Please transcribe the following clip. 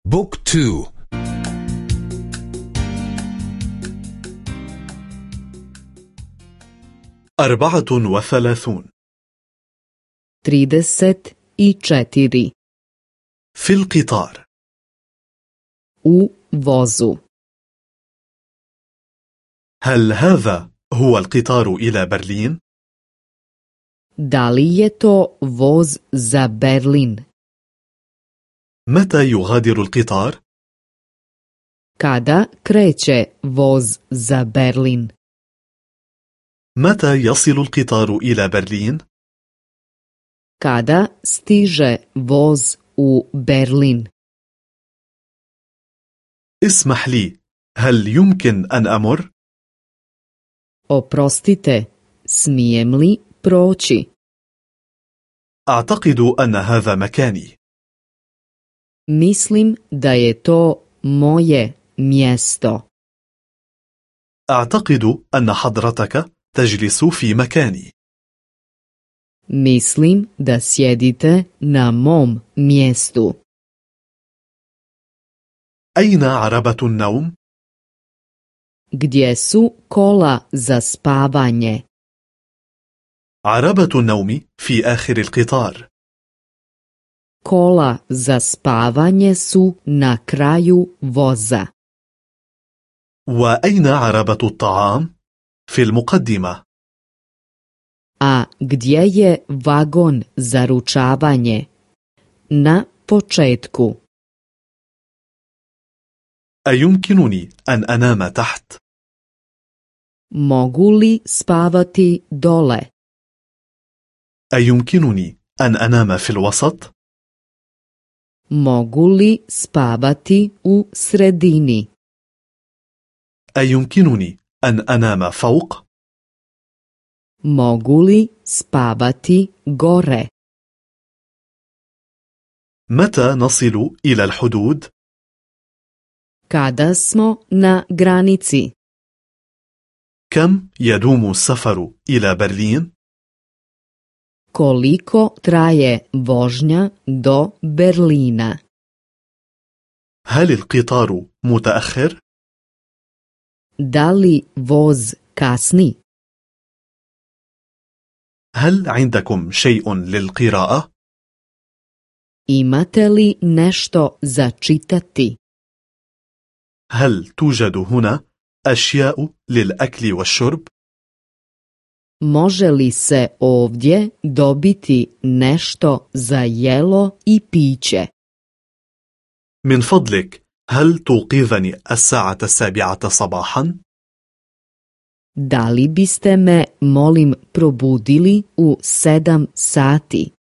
بوك 2. 34. 34. في القطار. U vozu. هل هذا هو القطار إلى برلين؟ Da li je to voz za Berlin? متى يغادر القطار؟ Kada kreće voz za Berlin? متى يصل القطار إلى برلين؟ Kada stiže voz u Berlin? اسمح لي، هل يمكن أن أمر؟ Oprostite, smijem li proći? أعتقد أن هذا مكاني. Mislim da je to moje mjesto. أعتقد أن حضرتك تجلس في مكاني. Mislim da sjedite na mom mjestu. أين عربة النوم؟ Gdje su kola za spavanje? عربة النوم في آخر القطار. Kola za spavanje su na kraju voza. وأين عربة الطعام؟ في المقدمة. A gdje je vagon za ručavanje? Na početku. أيمكنني أن أنام تحت؟ Mogu li spavati dole? أيمكنني أن أنام في الوسط؟ Mogu li spavati u sredini? أيمكنني أن أنام فوق؟ Mogu li spavati gore? متى نصل إلى الحدود؟ Kada smo na granici? كم يدوم السفر إلى برلين؟ Koliko traje vožnja do Berlina? هل القطار متأخر؟ Da li voz kasni? هل عندكم شيء للقراءة؟ Imate li nešto za čitati? هل توجد هنا أشياء للأكل والشرب؟ Može li se ovdje dobiti nešto za jelo i piće? من فضلك، هل توقظني الساعة 7 صباحا؟ Da li biste me, molim, probudili u 7 sati?